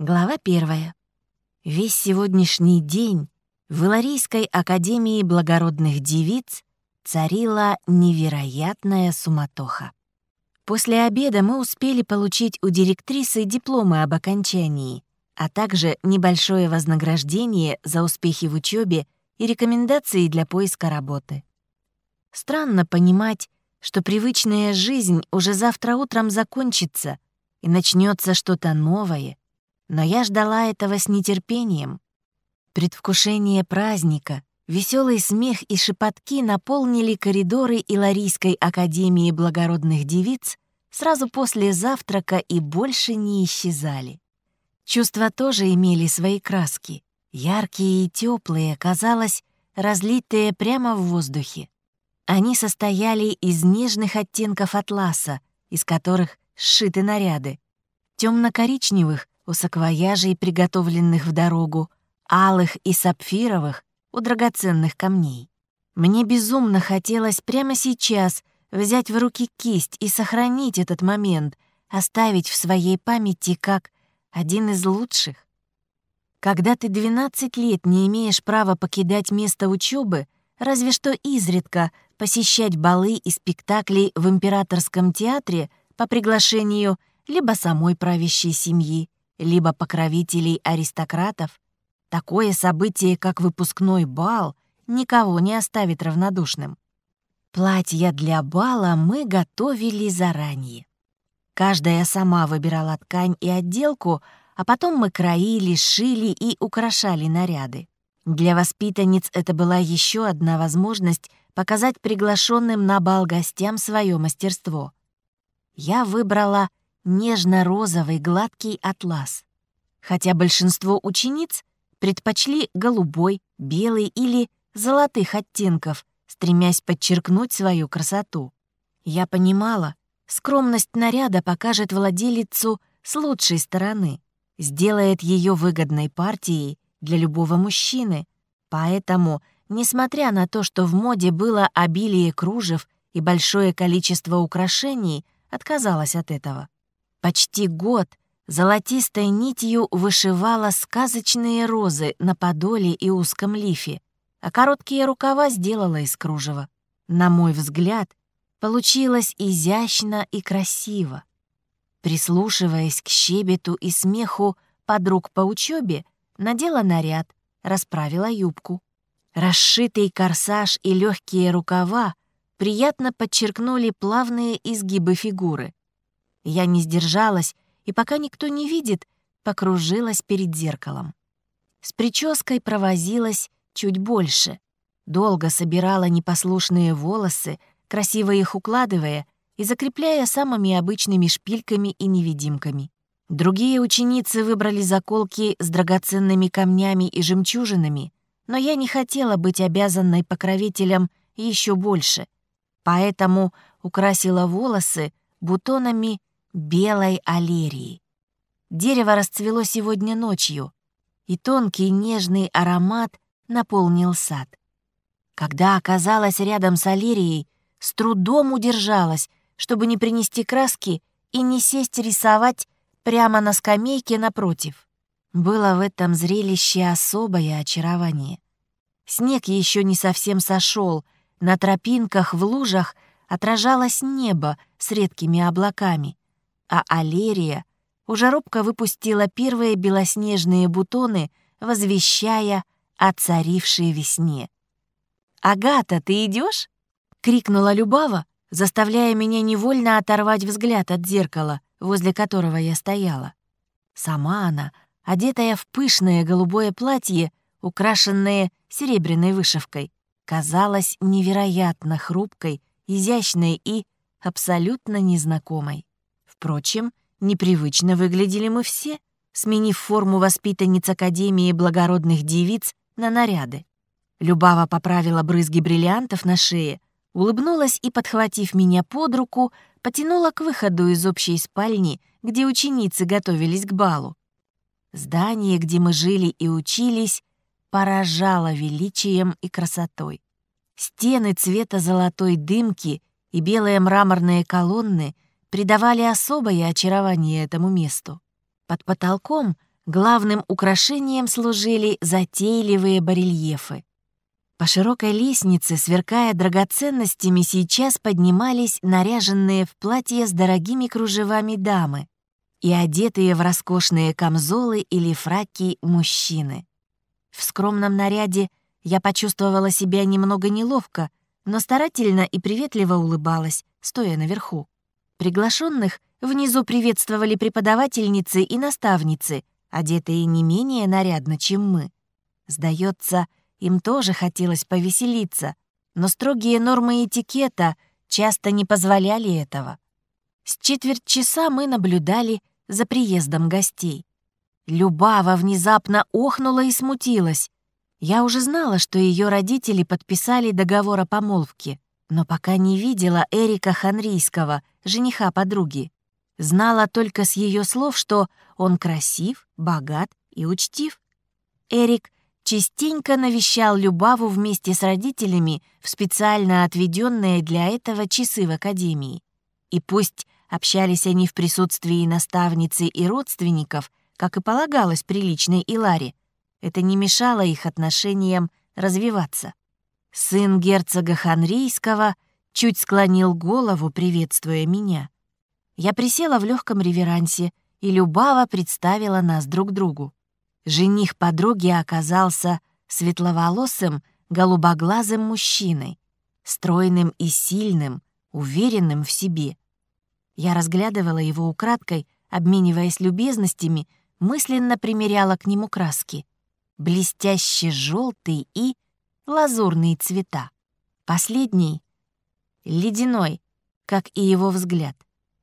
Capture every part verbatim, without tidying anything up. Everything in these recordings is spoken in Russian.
Глава первая. Весь сегодняшний день в Иларийской академии благородных девиц царила невероятная суматоха. После обеда мы успели получить у директрисы дипломы об окончании, а также небольшое вознаграждение за успехи в учебе и рекомендации для поиска работы. Странно понимать, что привычная жизнь уже завтра утром закончится и начнется что-то новое, но я ждала этого с нетерпением. Предвкушение праздника, веселый смех и шепотки наполнили коридоры Иларийской академии благородных девиц сразу после завтрака и больше не исчезали. Чувства тоже имели свои краски, яркие и теплые, казалось, разлитые прямо в воздухе. Они состояли из нежных оттенков атласа, из которых сшиты наряды, темно-коричневых у саквояжей, приготовленных в дорогу, алых и сапфировых у драгоценных камней. Мне безумно хотелось прямо сейчас взять в руки кисть и сохранить этот момент, оставить в своей памяти как один из лучших. Когда ты двенадцать лет не имеешь права покидать место учебы, разве что изредка посещать балы и спектакли в императорском театре по приглашению либо самой правящей семьи, либо покровителей аристократов, такое событие, как выпускной бал, никого не оставит равнодушным. Платья для бала мы готовили заранее. Каждая сама выбирала ткань и отделку, а потом мы краили, шили и украшали наряды. Для воспитанниц это была еще одна возможность показать приглашенным на бал гостям свое мастерство. Я выбрала нежно-розовый гладкий атлас, хотя большинство учениц предпочли голубой, белый или золотых оттенков, стремясь подчеркнуть свою красоту. Я понимала, скромность наряда покажет владелицу с лучшей стороны, сделает ее выгодной партией для любого мужчины, поэтому, несмотря на то, что в моде было обилие кружев и большое количество украшений, отказалась от этого. Почти год золотистой нитью вышивала сказочные розы на подоле и узком лифе, а короткие рукава сделала из кружева. На мой взгляд, получилось изящно и красиво. Прислушиваясь к щебету и смеху подруг по учебе, надела наряд, расправила юбку. Расшитый корсаж и легкие рукава приятно подчеркнули плавные изгибы фигуры. Я не сдержалась, и пока никто не видит, покружилась перед зеркалом. С прической провозилась чуть больше. Долго собирала непослушные волосы, красиво их укладывая и закрепляя самыми обычными шпильками и невидимками. Другие ученицы выбрали заколки с драгоценными камнями и жемчужинами, но я не хотела быть обязанной покровителям еще больше, поэтому украсила волосы бутонами белой алерии. Дерево расцвело сегодня ночью, и тонкий нежный аромат наполнил сад. Когда оказалась рядом с алерией, с трудом удержалась, чтобы не принести краски и не сесть рисовать прямо на скамейке напротив. Было в этом зрелище особое очарование. Снег еще не совсем сошел, на тропинках в лужах отражалось небо с редкими облаками, а алерия уже робко выпустила первые белоснежные бутоны, возвещая о царившей весне. «Агата, ты идешь?» — крикнула Любава, заставляя меня невольно оторвать взгляд от зеркала, возле которого я стояла. Сама она, одетая в пышное голубое платье, украшенное серебряной вышивкой, казалась невероятно хрупкой, изящной и абсолютно незнакомой. Впрочем, непривычно выглядели мы все, сменив форму воспитанниц Академии благородных девиц на наряды. Любава поправила брызги бриллиантов на шее, улыбнулась и, подхватив меня под руку, потянула к выходу из общей спальни, где ученицы готовились к балу. Здание, где мы жили и учились, поражало величием и красотой. Стены цвета золотой дымки и белые мраморные колонны придавали особое очарование этому месту. Под потолком главным украшением служили затейливые барельефы. По широкой лестнице, сверкая драгоценностями, сейчас поднимались наряженные в платье с дорогими кружевами дамы и одетые в роскошные камзолы или фраки мужчины. В скромном наряде я почувствовала себя немного неловко, но старательно и приветливо улыбалась, стоя наверху. Приглашенных внизу приветствовали преподавательницы и наставницы, одетые не менее нарядно, чем мы. Сдается, им тоже хотелось повеселиться, но строгие нормы этикета часто не позволяли этого. С четверть часа мы наблюдали за приездом гостей. Любава внезапно охнула и смутилась. Я уже знала, что ее родители подписали договор о помолвке, но пока не видела Эрика Ханрийского, жениха подруги. Знала только с ее слов, что он красив, богат и учтив. Эрик частенько навещал Любаву вместе с родителями в специально отведенные для этого часы в академии. И пусть общались они в присутствии наставницы и родственников, как и полагалось приличной Иларе, это не мешало их отношениям развиваться. Сын герцога Ханрийского чуть склонил голову, приветствуя меня. Я присела в легком реверансе, и Любава представила нас друг другу. Жених подруги оказался светловолосым, голубоглазым мужчиной, стройным и сильным, уверенным в себе. Я разглядывала его украдкой, обмениваясь любезностями, мысленно примеряла к нему краски. Блестяще желтый и лазурные цвета. Последний — ледяной, как и его взгляд.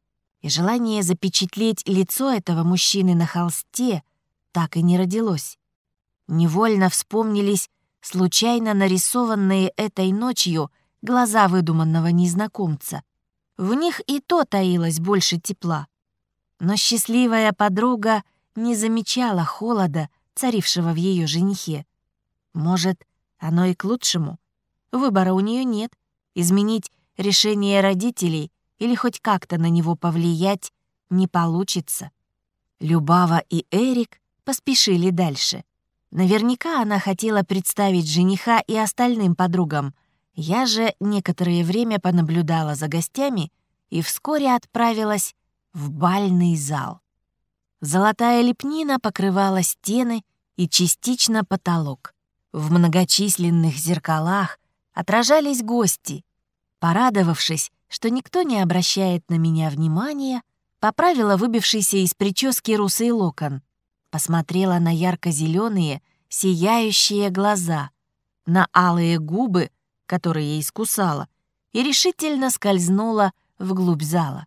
И желание запечатлеть лицо этого мужчины на холсте так и не родилось. Невольно вспомнились случайно нарисованные этой ночью глаза выдуманного незнакомца. В них и то таилось больше тепла. Но счастливая подруга не замечала холода, царившего в ее женихе. Может, оно и к лучшему. Выбора у нее нет. Изменить решение родителей или хоть как-то на него повлиять не получится. Любава и Эрик поспешили дальше. Наверняка она хотела представить жениха и остальным подругам. Я же некоторое время понаблюдала за гостями и вскоре отправилась в бальный зал. Золотая лепнина покрывала стены и частично потолок. В многочисленных зеркалах отражались гости. Порадовавшись, что никто не обращает на меня внимания, поправила выбившийся из прически русый локон, посмотрела на ярко-зеленые, сияющие глаза, на алые губы, которые я искусала, и решительно скользнула вглубь зала.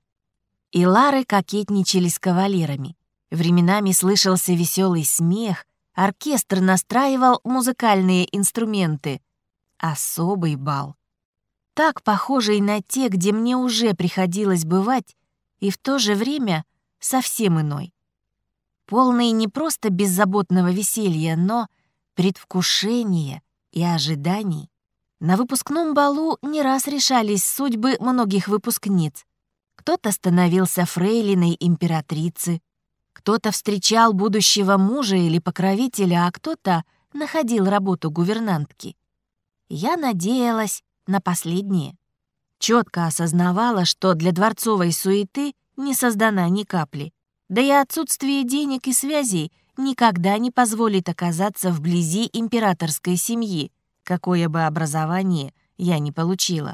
И Лары кокетничали с кавалерами. Временами слышался веселый смех, оркестр настраивал музыкальные инструменты. Особый бал. Так похожий на те, где мне уже приходилось бывать, и в то же время совсем иной. Полный не просто беззаботного веселья, но предвкушения и ожиданий. На выпускном балу не раз решались судьбы многих выпускниц. Кто-то становился фрейлиной императрицы, кто-то встречал будущего мужа или покровителя, а кто-то находил работу гувернантки. Я надеялась на последнее. Четко осознавала, что для дворцовой суеты не создана ни капли. Да и отсутствие денег и связей никогда не позволит оказаться вблизи императорской семьи, какое бы образование я ни получила.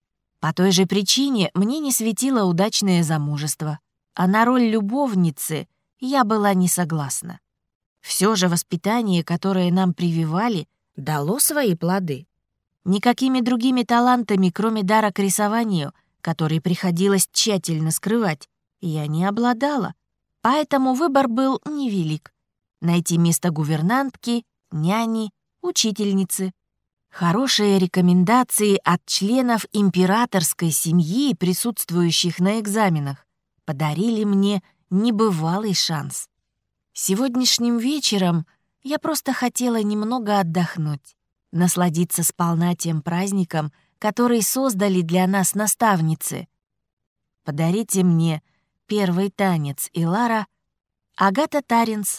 По той же причине мне не светило удачное замужество, а на роль любовницы я была не согласна. Все же воспитание, которое нам прививали, дало свои плоды. Никакими другими талантами, кроме дара к рисованию, который приходилось тщательно скрывать, я не обладала, поэтому выбор был невелик. Найти место гувернантки, няни, учительницы. Хорошие рекомендации от членов императорской семьи, присутствующих на экзаменах, подарили мне небывалый шанс. Сегодняшним вечером я просто хотела немного отдохнуть, насладиться сполна тем праздником, который создали для нас наставницы. «Подарите мне первый танец, Илара», Агата Таринс,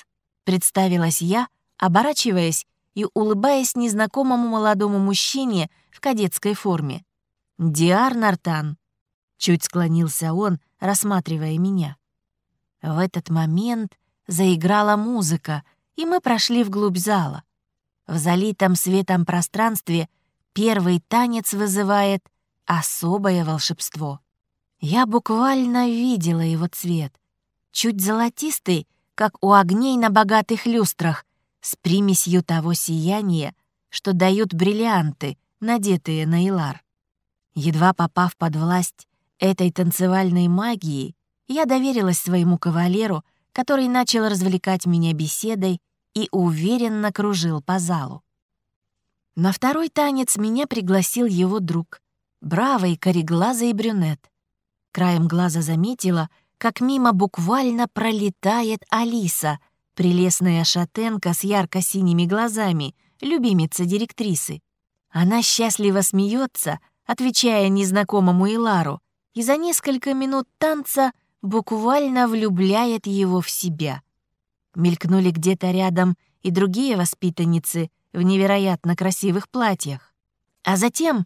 представилась я, оборачиваясь и улыбаясь незнакомому молодому мужчине в кадетской форме. «Диар Нартан», — чуть склонился он, рассматривая меня. В этот момент заиграла музыка, и мы прошли вглубь зала. В залитом светом пространстве первый танец вызывает особое волшебство. Я буквально видела его цвет. Чуть золотистый, как у огней на богатых люстрах, с примесью того сияния, что дают бриллианты, надетые на Илар. Едва попав под власть этой танцевальной магии, я доверилась своему кавалеру, который начал развлекать меня беседой и уверенно кружил по залу. На второй танец меня пригласил его друг, бравый кореглазый брюнет. Краем глаза заметила, как мимо буквально пролетает Алиса, прелестная шатенка с ярко-синими глазами, любимица директрисы. Она счастливо смеется, отвечая незнакомому Илару, и за несколько минут танца буквально влюбляет его в себя. Мелькнули где-то рядом и другие воспитанницы в невероятно красивых платьях. А затем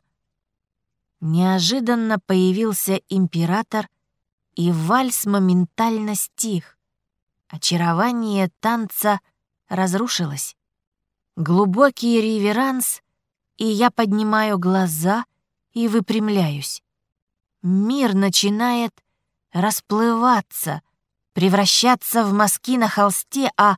неожиданно появился император, и вальс моментально стих. Очарование танца разрушилось. Глубокий реверанс, и я поднимаю глаза и выпрямляюсь. Мир начинает расплываться, превращаться в мазки на холсте, а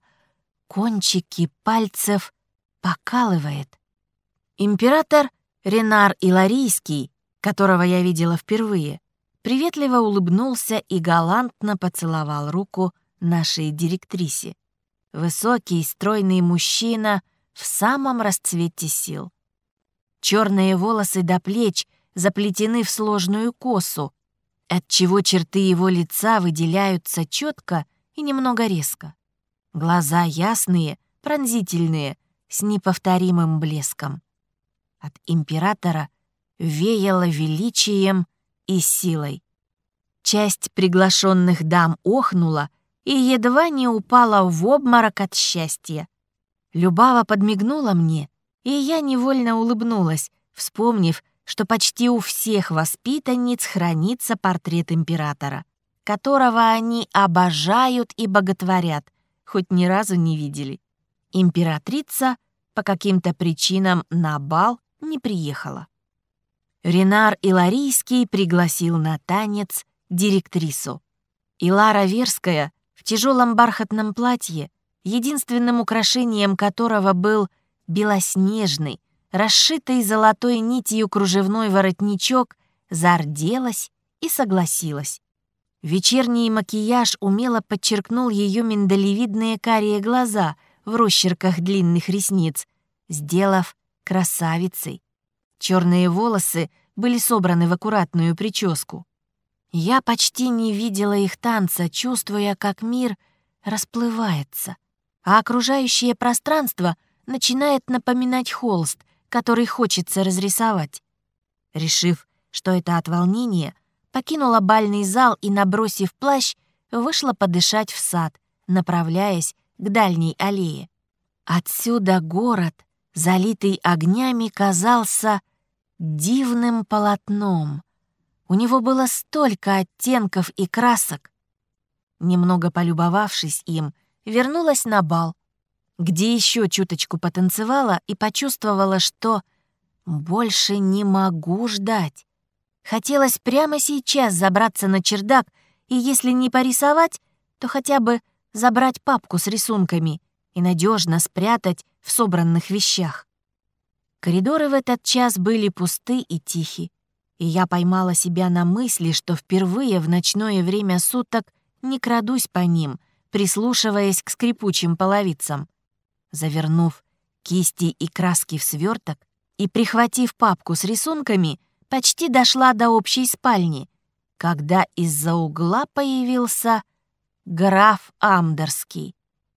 кончики пальцев покалывает. Император Ренар Иларийский, которого я видела впервые, приветливо улыбнулся и галантно поцеловал руку нашей директрисе. Высокий, стройный мужчина в самом расцвете сил. Черные волосы до плеч заплетены в сложную косу, отчего черты его лица выделяются четко и немного резко. Глаза ясные, пронзительные, с неповторимым блеском. От императора веяло величием и силой. Часть приглашенных дам охнула и едва не упала в обморок от счастья. Любава подмигнула мне, и я невольно улыбнулась, вспомнив, что почти у всех воспитанниц хранится портрет императора, которого они обожают и боготворят, хоть ни разу не видели. Императрица по каким-то причинам на бал не приехала. Ренар Иларийский пригласил на танец директрису. Илара Верская в тяжелом бархатном платье, единственным украшением которого был белоснежный, расшитый золотой нитью кружевной воротничок, зарделась и согласилась. Вечерний макияж умело подчеркнул ее миндалевидные карие глаза в росчерках длинных ресниц, сделав красавицей. Черные волосы были собраны в аккуратную прическу. Я почти не видела их танца, чувствуя, как мир расплывается, а окружающее пространство начинает напоминать холст, который хочется разрисовать. Решив, что это от волнения, покинула бальный зал и, набросив плащ, вышла подышать в сад, направляясь к дальней аллее. Отсюда город, залитый огнями, казался дивным полотном. У него было столько оттенков и красок. Немного полюбовавшись им, вернулась на бал, где еще чуточку потанцевала и почувствовала, что больше не могу ждать. Хотелось прямо сейчас забраться на чердак и, если не порисовать, то хотя бы забрать папку с рисунками и надежно спрятать в собранных вещах. Коридоры в этот час были пусты и тихи, и я поймала себя на мысли, что впервые в ночное время суток не крадусь по ним, прислушиваясь к скрипучим половицам. Завернув кисти и краски в сверток и прихватив папку с рисунками, почти дошла до общей спальни, когда из-за угла появился граф Амдерский.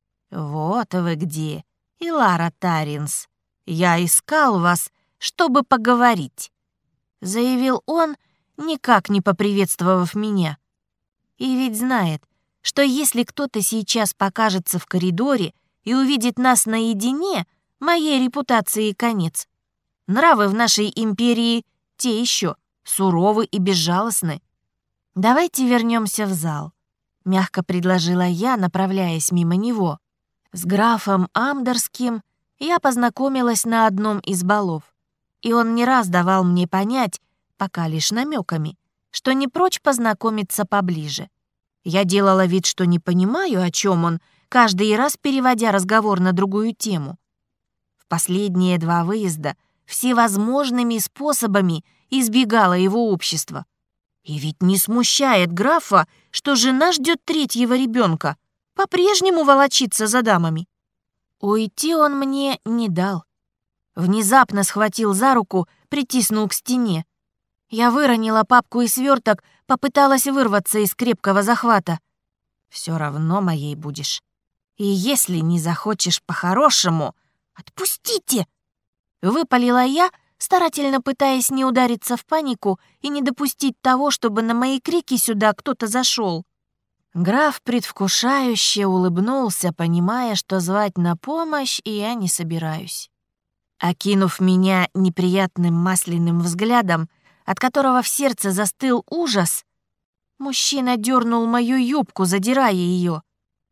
«Вот вы где, Илара Таринс. Я искал вас, чтобы поговорить», — заявил он, никак не поприветствовав меня. И ведь знает, что если кто-то сейчас покажется в коридоре и увидит нас наедине, моей репутации конец. Нравы в нашей империи те еще, суровы и безжалостны. «Давайте вернемся в зал», — мягко предложила я, направляясь мимо него. С графом Амдерским я познакомилась на одном из балов, и он не раз давал мне понять, пока лишь намеками, что не прочь познакомиться поближе. Я делала вид, что не понимаю, о чем он, каждый раз переводя разговор на другую тему. В последние два выезда всевозможными способами избегала его общества. И ведь не смущает графа, что жена ждет третьего ребенка, по-прежнему волочится за дамами. Уйти он мне не дал. Внезапно схватил за руку, притиснул к стене. Я выронила папку и сверток, попыталась вырваться из крепкого захвата. «Все равно моей будешь. И если не захочешь по-хорошему, отпустите!» Выпалила я, старательно пытаясь не удариться в панику и не допустить того, чтобы на мои крики сюда кто-то зашел. Граф предвкушающе улыбнулся, понимая, что звать на помощь я не собираюсь. Окинув меня неприятным масляным взглядом, от которого в сердце застыл ужас, мужчина дернул мою юбку, задирая ее.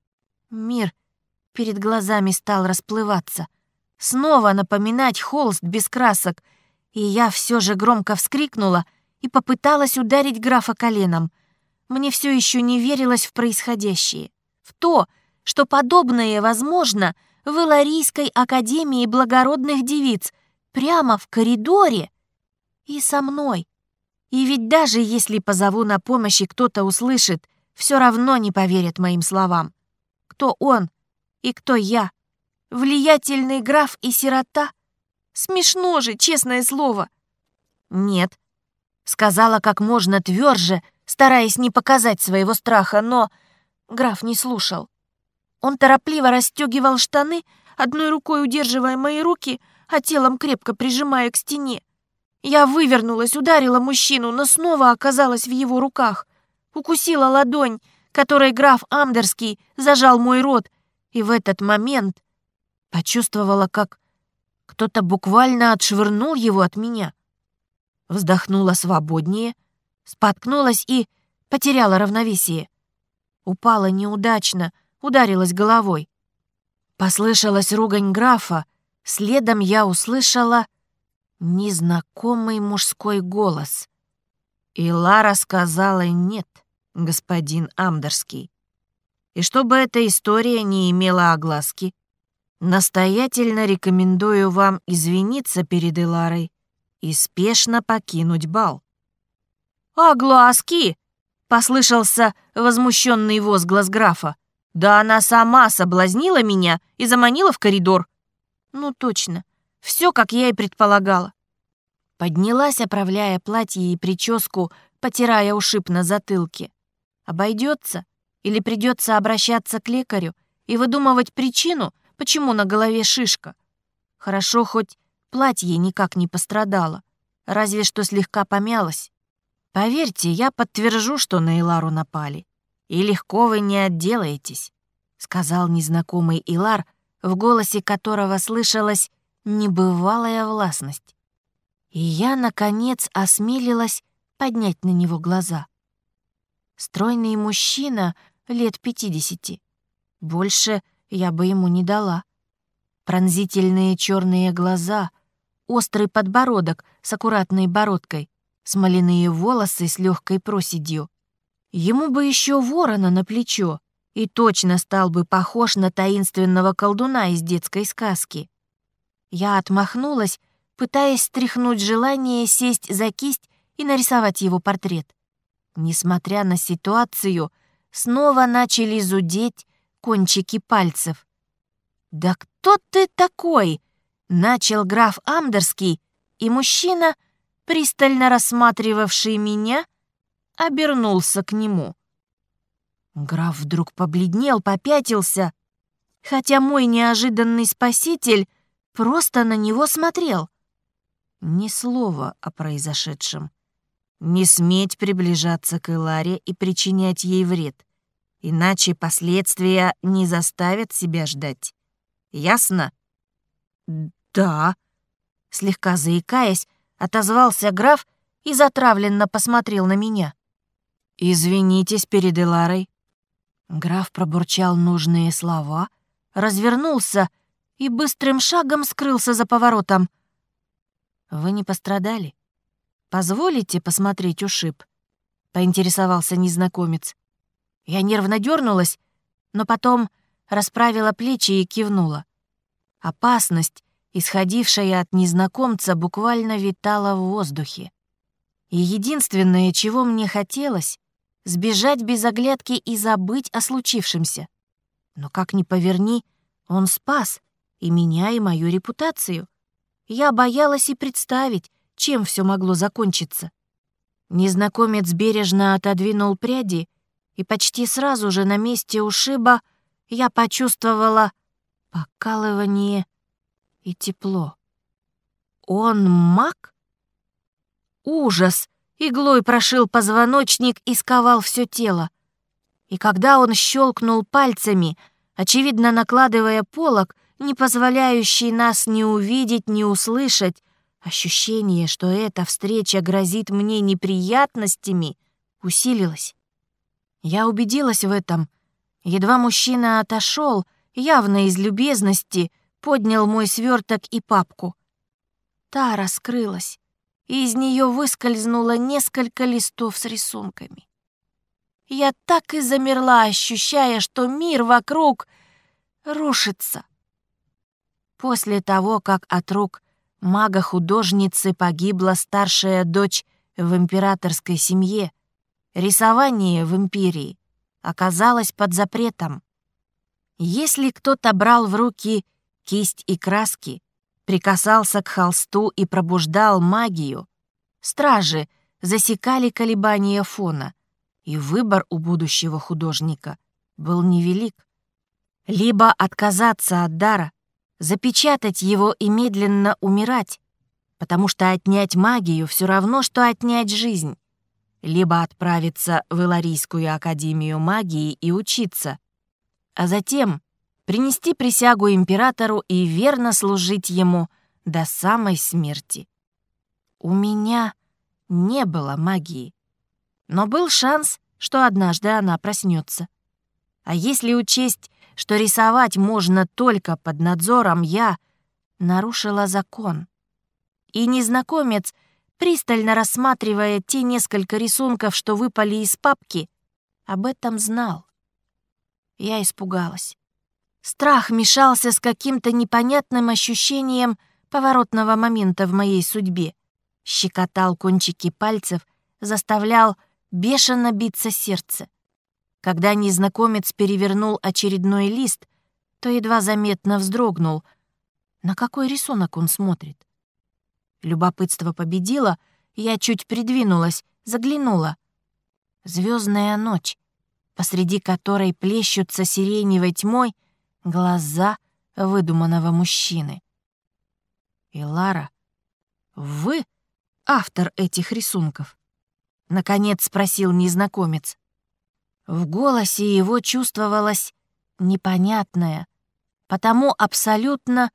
Мир перед глазами стал расплываться, снова напоминать холст без красок, и я все же громко вскрикнула и попыталась ударить графа коленом. Мне все еще не верилось в происходящее, в то, что подобное возможно в Иларийской академии благородных девиц, прямо в коридоре и со мной. И ведь даже если позову на помощь и кто-то услышит, все равно не поверят моим словам. Кто он и кто я? Влиятельный граф и сирота? Смешно же, честное слово. Нет, сказала как можно тверже, стараясь не показать своего страха, но граф не слушал. Он торопливо расстегивал штаны, одной рукой удерживая мои руки, а телом крепко прижимая к стене. Я вывернулась, ударила мужчину, но снова оказалась в его руках. Укусила ладонь, которой граф Амдерский зажал мой рот, и в этот момент почувствовала, как кто-то буквально отшвырнул его от меня. Вздохнула свободнее, споткнулась и потеряла равновесие. Упала неудачно, ударилась головой. Послышалась ругань графа, следом я услышала незнакомый мужской голос. И Лара сказала «нет, господин Амдерский». И чтобы эта история не имела огласки, настоятельно рекомендую вам извиниться перед Иларой и спешно покинуть бал. «Огласки!» — послышался возмущенный возглас графа. «Да она сама соблазнила меня и заманила в коридор». «Ну точно, все, как я и предполагала». Поднялась, оправляя платье и прическу, потирая ушиб на затылке. Обойдется или придется обращаться к лекарю и выдумывать причину, почему на голове шишка? Хорошо, хоть платье никак не пострадало, разве что слегка помялось. Поверьте, я подтвержу, что на Илару напали, и легко вы не отделаетесь, сказал незнакомый Илар, в голосе которого слышалась небывалая властность. И я, наконец, осмелилась поднять на него глаза. Стройный мужчина лет пятидесяти. Больше я бы ему не дала. Пронзительные черные глаза, острый подбородок с аккуратной бородкой, смоляные волосы с легкой проседью. Ему бы еще ворона на плечо, и точно стал бы похож на таинственного колдуна из детской сказки. Я отмахнулась, пытаясь стряхнуть желание сесть за кисть и нарисовать его портрет. Несмотря на ситуацию, снова начали зудеть кончики пальцев. «Да кто ты такой?» — начал граф Амдерский, и мужчина, пристально рассматривавший меня, обернулся к нему. Граф вдруг побледнел, попятился, хотя мой неожиданный спаситель просто на него смотрел. Ни слова о произошедшем. Не сметь приближаться к Иларе и причинять ей вред, иначе последствия не заставят себя ждать. Ясно?» «Да», — слегка заикаясь, отозвался граф и затравленно посмотрел на меня. «Извинитесь перед Эларой». Граф пробурчал нужные слова, развернулся и быстрым шагом скрылся за поворотом. «Вы не пострадали? Позволите посмотреть ушиб?» — поинтересовался незнакомец. Я нервно дернулась, но потом расправила плечи и кивнула. Опасность, исходившая от незнакомца, буквально витала в воздухе. И единственное, чего мне хотелось — сбежать без оглядки и забыть о случившемся. Но как ни поверни, он спас и меня, и мою репутацию. Я боялась и представить, чем все могло закончиться. Незнакомец бережно отодвинул пряди, и почти сразу же на месте ушиба я почувствовала покалывание и тепло. Он маг? Ужас! Иглой прошил позвоночник и сковал все тело. И когда он щелкнул пальцами, очевидно накладывая полог, не позволяющий нас ни увидеть, ни услышать, ощущение, что эта встреча грозит мне неприятностями, усилилось. Я убедилась в этом. Едва мужчина отошел, явно из любезности, поднял мой сверток и папку. Та раскрылась, и из нее выскользнуло несколько листов с рисунками. Я так и замерла, ощущая, что мир вокруг рушится. После того, как от рук мага-художницы погибла старшая дочь в императорской семье, рисование в империи оказалось под запретом. Если кто-то брал в руки кисть и краски, прикасался к холсту и пробуждал магию, стражи засекали колебания фона, и выбор у будущего художника был невелик. Либо отказаться от дара, запечатать его и медленно умирать, потому что отнять магию все равно, что отнять жизнь, либо отправиться в Эларийскую академию магии и учиться, а затем принести присягу императору и верно служить ему до самой смерти. У меня не было магии, но был шанс, что однажды она проснется. А если учесть, что рисовать можно только под надзором, я нарушила закон. И незнакомец, пристально рассматривая те несколько рисунков, что выпали из папки, об этом знал. Я испугалась. Страх мешался с каким-то непонятным ощущением поворотного момента в моей судьбе. Щекотал кончики пальцев, заставлял бешено биться сердце. Когда незнакомец перевернул очередной лист, то едва заметно вздрогнул. На какой рисунок он смотрит? Любопытство победило, я чуть придвинулась, заглянула. Звездная ночь, посреди которой плещутся сиреневой тьмой глаза выдуманного мужчины. «Элара, вы автор этих рисунков?» — наконец спросил незнакомец. В голосе его чувствовалась непонятная, потому абсолютно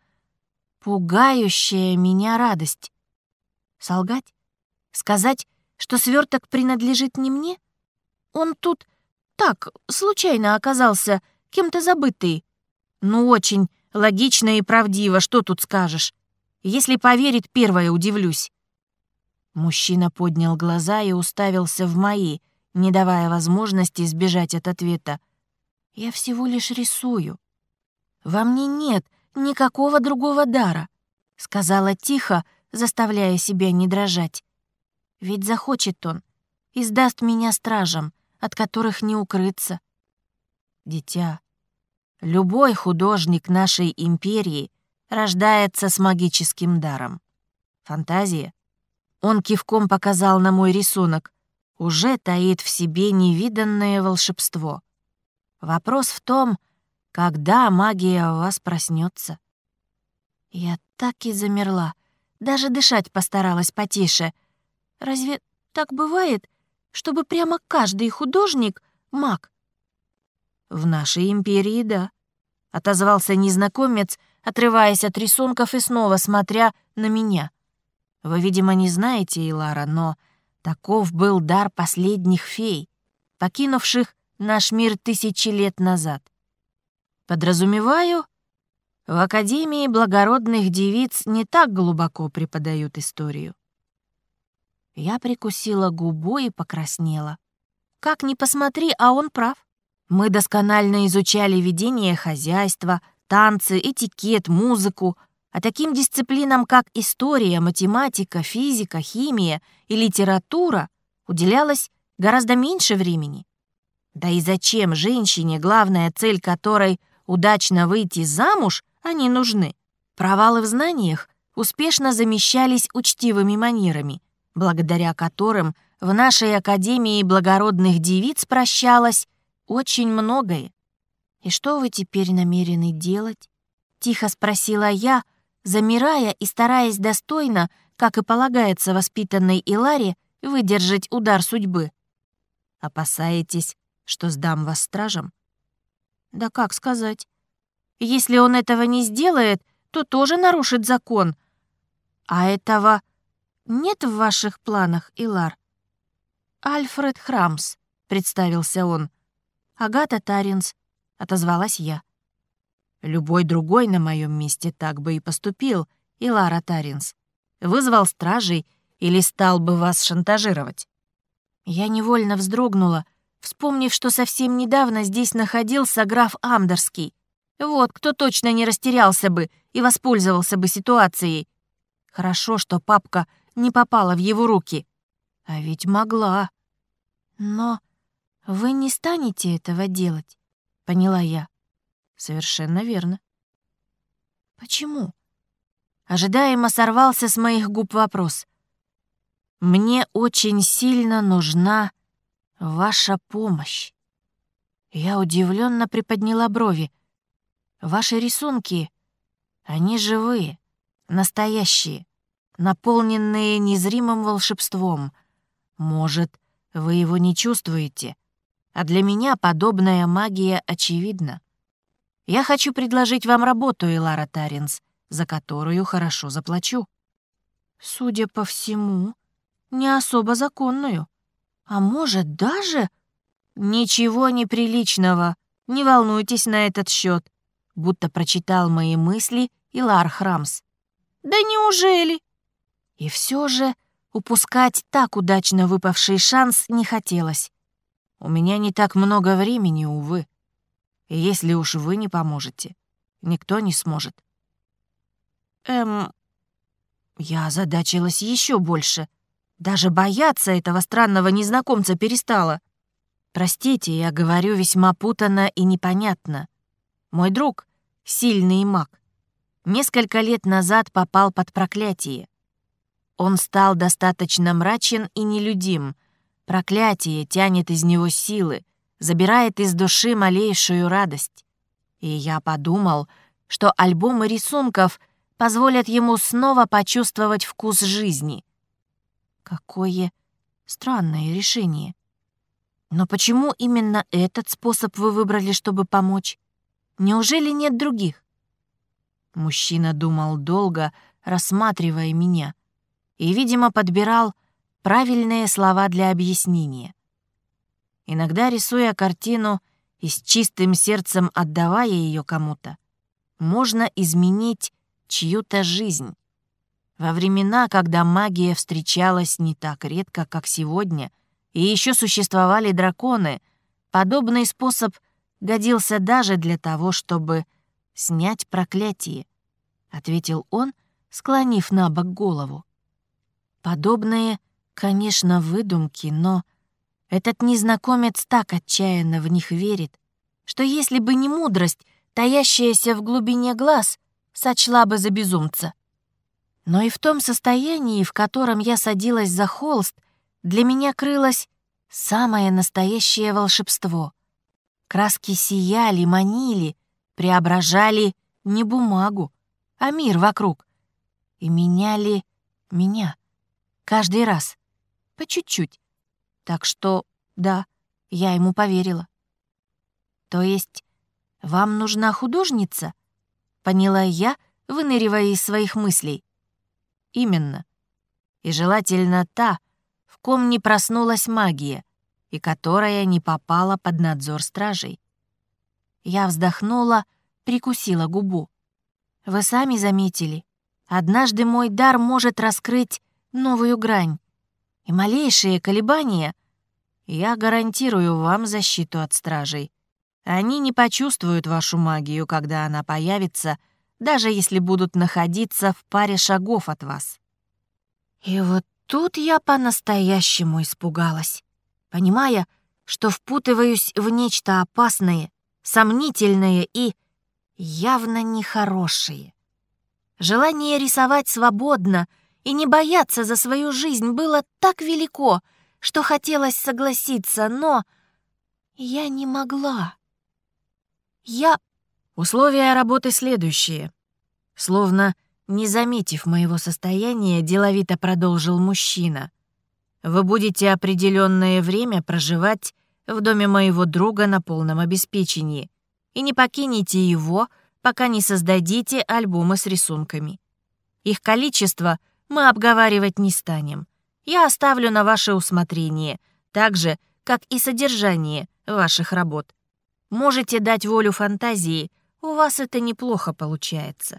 пугающая меня радость. Солгать? Сказать, что сверток принадлежит не мне? Он тут так, случайно оказался, кем-то забытый. Ну, очень логично и правдиво, что тут скажешь? Если поверит, первое удивлюсь. Мужчина поднял глаза и уставился в мои, не давая возможности избежать от ответа. «Я всего лишь рисую. Во мне нет никакого другого дара», — сказала тихо, заставляя себя не дрожать. «Ведь захочет он, издаст меня стражам, от которых не укрыться». «Дитя, любой художник нашей империи рождается с магическим даром. Фантазия?» Он кивком показал на мой рисунок. Уже таит в себе невиданное волшебство. Вопрос в том, когда магия у вас проснется. Я так и замерла, даже дышать постаралась потише. Разве так бывает, чтобы прямо каждый художник — маг? В нашей империи — да. отозвался незнакомец, отрываясь от рисунков и снова смотря на меня. Вы, видимо, не знаете, Илара, но таков был дар последних фей, покинувших наш мир тысячи лет назад. Подразумеваю, в Академии благородных девиц не так глубоко преподают историю. Я прикусила губу и покраснела. Как ни посмотри, а он прав. Мы досконально изучали ведение хозяйства, танцы, этикет, музыку, а таким дисциплинам, как история, математика, физика, химия и литература, уделялось гораздо меньше времени. Да и зачем женщине, главная цель которой — удачно выйти замуж, они нужны? Провалы в знаниях успешно замещались учтивыми манерами, благодаря которым в нашей Академии благородных девиц прощалось очень многое. «И что вы теперь намерены делать?» — тихо спросила я, замирая и стараясь достойно, как и полагается воспитанной Иларе, выдержать удар судьбы. «Опасаетесь, что сдам вас стражам?» «Да как сказать? Если он этого не сделает, то тоже нарушит закон. А этого нет в ваших планах, Илар?» «Альфред Храмс», — представился он. «Агата Таринс», — отозвалась я. Любой другой на моем месте так бы и поступил, Илара Таринс. Вызвал стражей или стал бы вас шантажировать. Я невольно вздрогнула, вспомнив, что совсем недавно здесь находился граф Амдерский. Вот кто точно не растерялся бы и воспользовался бы ситуацией. Хорошо, что папка не попала в его руки. А ведь могла. Но вы не станете этого делать, поняла я. Совершенно верно. Почему? Ожидаемо сорвался с моих губ вопрос. Мне очень сильно нужна ваша помощь. Я удивленно приподняла брови. Ваши рисунки, они живые, настоящие, наполненные незримым волшебством. Может, вы его не чувствуете, а для меня подобная магия очевидна. Я хочу предложить вам работу, Илара Таринс, за которую хорошо заплачу. Судя по всему, не особо законную. А может, даже... Ничего неприличного, не волнуйтесь на этот счет, будто прочитал мои мысли Илар Храмс. Да неужели? И все же упускать так удачно выпавший шанс не хотелось. У меня не так много времени, увы. И если уж вы не поможете, никто не сможет. Эм... Я озадачилась еще больше. Даже бояться этого странного незнакомца перестала. Простите, я говорю весьма путанно и непонятно. Мой друг — сильный маг. Несколько лет назад попал под проклятие. Он стал достаточно мрачен и нелюдим. Проклятие тянет из него силы, забирает из души малейшую радость. И я подумал, что альбомы рисунков позволят ему снова почувствовать вкус жизни. Какое странное решение. Но почему именно этот способ вы выбрали, чтобы помочь? Неужели нет других? Мужчина думал долго, рассматривая меня, и, видимо, подбирал правильные слова для объяснения. Иногда, рисуя картину и с чистым сердцем отдавая ее кому-то, можно изменить чью-то жизнь. Во времена, когда магия встречалась не так редко, как сегодня, и еще существовали драконы, подобный способ годился даже для того, чтобы снять проклятие, — ответил он, склонив на бок голову. Подобные, конечно, выдумки, но этот незнакомец так отчаянно в них верит, что если бы не мудрость, таящаяся в глубине глаз, сочла бы за безумца. Но и в том состоянии, в котором я садилась за холст, для меня крылось самое настоящее волшебство. Краски сияли, манили, преображали не бумагу, а мир вокруг. И меняли меня каждый раз, по чуть-чуть. Так что, да, я ему поверила. То есть «Вам нужна художница?» — поняла я, выныривая из своих мыслей. «Именно. И желательно та, в ком не проснулась магия и которая не попала под надзор стражей». Я вздохнула, прикусила губу. «Вы сами заметили, однажды мой дар может раскрыть новую грань, и малейшие колебания. Я гарантирую вам защиту от стражей. Они не почувствуют вашу магию, когда она появится, даже если будут находиться в паре шагов от вас». И вот тут я по-настоящему испугалась, понимая, что впутываюсь в нечто опасное, сомнительное и явно нехорошее. Желание рисовать свободно и не бояться за свою жизнь было так велико, что хотелось согласиться, но я не могла. Я... Условия работы следующие. Словно не заметив моего состояния, деловито продолжил мужчина. Вы будете определенное время проживать в доме моего друга на полном обеспечении и не покинете его, пока не создадите альбомы с рисунками. Их количество мы обговаривать не станем. Я оставлю на ваше усмотрение, так же, как и содержание ваших работ. Можете дать волю фантазии, у вас это неплохо получается».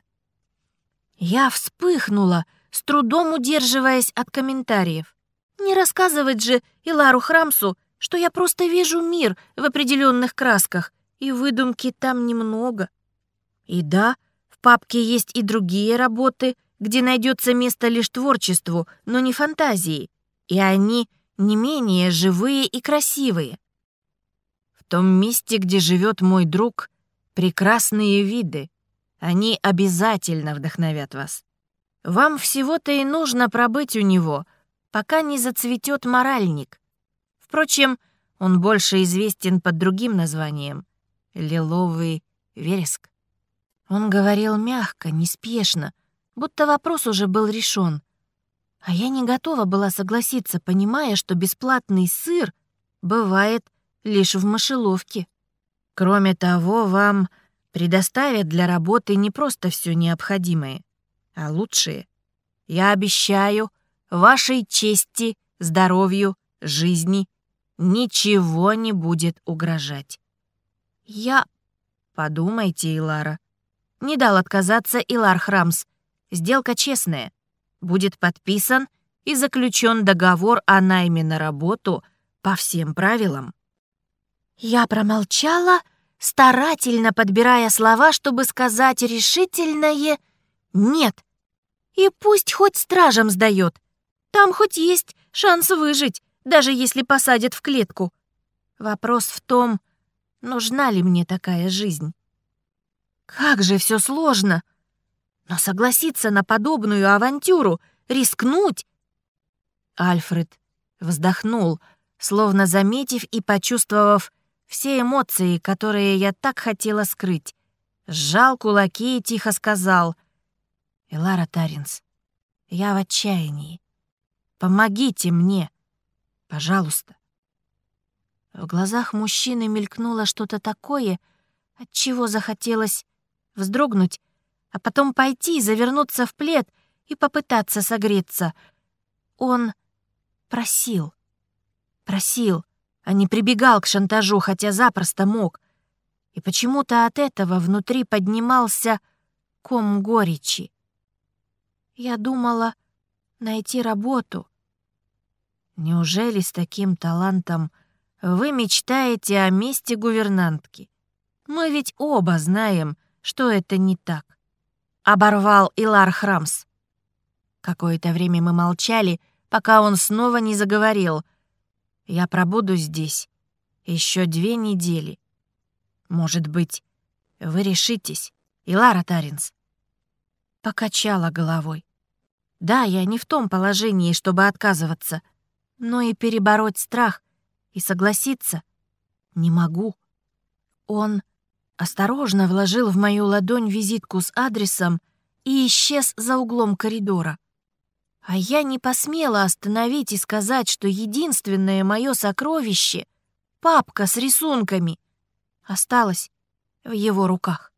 Я вспыхнула, с трудом удерживаясь от комментариев. Не рассказывать же Илару Храмсу, что я просто вижу мир в определенных красках, и выдумки там немного. И да, в папке есть и другие работы, где найдется место лишь творчеству, но не фантазии, и они не менее живые и красивые. В том месте, где живет мой друг, прекрасные виды. Они обязательно вдохновят вас. Вам всего-то и нужно пробыть у него, пока не зацветет моральник. Впрочем, он больше известен под другим названием — лиловый вереск. Он говорил мягко, неспешно, будто вопрос уже был решен. А я не готова была согласиться, понимая, что бесплатный сыр бывает лишь в мышеловке. Кроме того, вам предоставят для работы не просто все необходимое, а лучшее. Я обещаю, вашей чести, здоровью, жизни ничего не будет угрожать. Я... Подумайте, Илара. Не дал отказаться Илар Храмс. Сделка честная. Будет подписан и заключен договор о найме на работу по всем правилам. Я промолчала, старательно подбирая слова, чтобы сказать решительное «нет». И пусть хоть стражам сдает. Там хоть есть шанс выжить, даже если посадят в клетку. Вопрос в том, нужна ли мне такая жизнь. Как же все сложно. Но согласиться на подобную авантюру, рискнуть... Альфред вздохнул, словно заметив и почувствовав все эмоции, которые я так хотела скрыть. Сжал кулаки и тихо сказал: «Илара Таринс, я в отчаянии. Помогите мне, пожалуйста». В глазах мужчины мелькнуло что-то такое, от чего захотелось вздрогнуть, а потом пойти, завернуться в плед и попытаться согреться. Он просил, просил, а не прибегал к шантажу, хотя запросто мог. И почему-то от этого внутри поднимался ком горечи. Я думала найти работу. Неужели с таким талантом вы мечтаете о месте гувернантки? Мы ведь оба знаем, что это не так. Оборвал Илар Храмс. Какое-то время мы молчали, пока он снова не заговорил. Я пробуду здесь еще две недели. Может быть, вы решитесь, Илара Таринс? Покачала головой. Да, я не в том положении, чтобы отказываться, но и перебороть страх и согласиться не могу. Он осторожно вложил в мою ладонь визитку с адресом и исчез за углом коридора. А я не посмела остановить и сказать, что единственное мое сокровище — папка с рисунками — осталась в его руках.